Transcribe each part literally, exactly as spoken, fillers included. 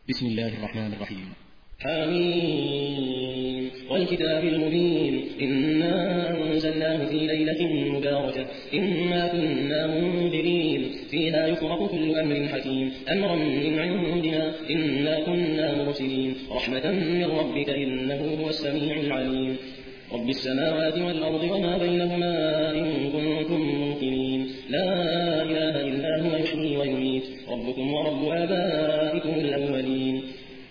بسم الله الرحمن الرحيم. حميم والكتاب المبين إنا أنزلناه في ليلة مباركة إنا كنا منذرين فيها يفرق كل أمر حكيم أمرا من عندنا إنا كنا مرسلين رحمة من ربك إنه هو السميع العليم رب السماوات والأرض وما بينهما إن كنتم موقنين لا إله إلا هو يحيي ويميت ربكم ورب آبائكم الأولين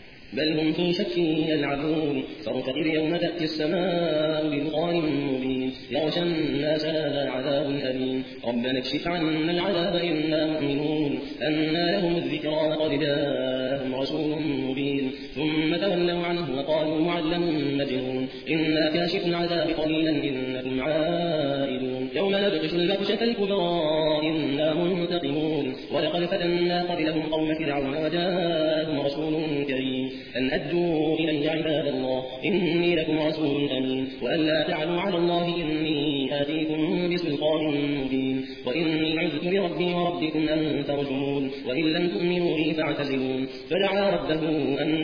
بل هم في شك يلعبون فارتقب يوم تأتي السماء بدخان مبين يغشى الناس هذا عذاب أليم ربنا اكشف عنا العذاب إنا مؤمنون أنى لهم الذكرى وقد جاءهم رسول مبين ثم تولوا عنه وقالوا معلم مجنون إنا كاشف العذاب قليلا إنكم عائدون يوم نبطش البطشة الكبرى إنا منتقمون ولقد فتنا قبلهم قوم فرعون وجاءهم رسول كريم أن أدوا إلي عباد الله إني لكم رسول أمين وأن لا تعلوا على الله إني آتيكم بسلطان مبين وإني عذت بربي وربكم أن ترجمون وإن لم تؤمنوا لي فاعتزلون فدعا ربه أن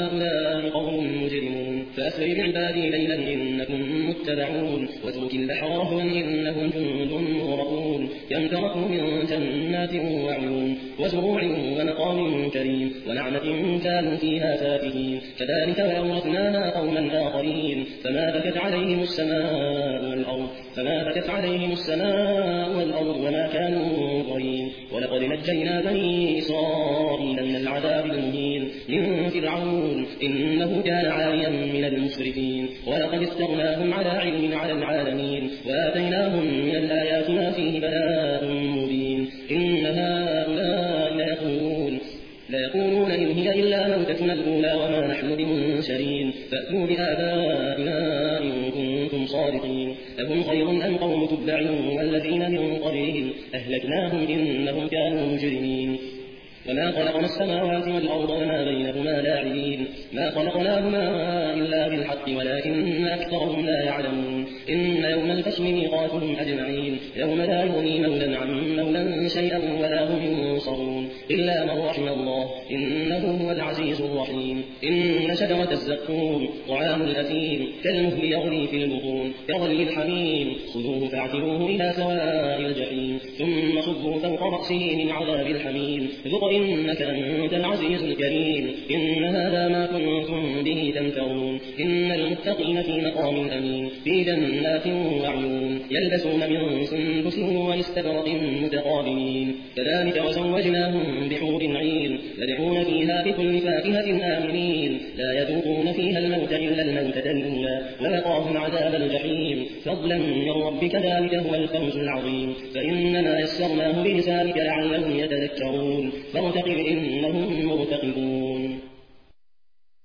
هؤلاء قوم مجرمون فأسر بعبادي ليلا إنكم متبعون واترك البحر رهوا إنهم جند مغرقون كم تركوا من جنات وعيون وزروع ومقام كريم ونعمة كانوا فيها فاكهين كذلك وأورثناها قوما آخرين فما بكت عليهم السماء والأرض فما بكت عليهم السماء والأرض وما كانوا منظرين ولقد نجينا بني إسرائيل من العذاب المهين من فرعون إنه كان عاليا من المسرفين ولقد اخترناهم على علم على العالمين وآتيناهم من الآيات ما فيه بلاء مبين إن هؤلاء ليقولون ليقولون إن هي إلا موتتنا الأولى وما نحن بمنشرين فأتوا بآبائنا إن كنتم صادقين لهم خير أم قوم تبع والذين من قبلهم أهلكناهم إنهم كانوا مجرمين وما خلقنا السماوات والأرض وما بينهما لاعبين ما خلقناهما إلا بالحق ولكن أكثرهم لا يعلمون إن يوم الفصل ميقاتهم أجمعين يوم لا يغني مولا عن مولا شيئا ولا هم ينصرون إلا من رحم الله إنه هو العزيز الرحيم إن شجرة الزقوم طعام الأثيم كالمهل يغلي في البطون كغلي الحميم خذوه فاعتلوه إلى سواء الجحيم ثم صبوا فوق رأسه من عذاب الحميم ذق إنك أنت العزيز الكريم إن هذا ما كنتم به تمترون إن المتقين في مقام أمين في جنات وعيون يلبسون من سندس واستبرق متقابلين كذلك وزوجناهم بحور عين يدعون فيها بكل فاكهة آمنين لا يذوقون فيها الموت إلا الموتة الأولى ووقاهم عذاب الجحيم فضلا من ربك ذلك هو الفوز العظيم فإنما يسرناه بلسانك لعلهم يتذكرون فارتقب إنهم مرتقبون.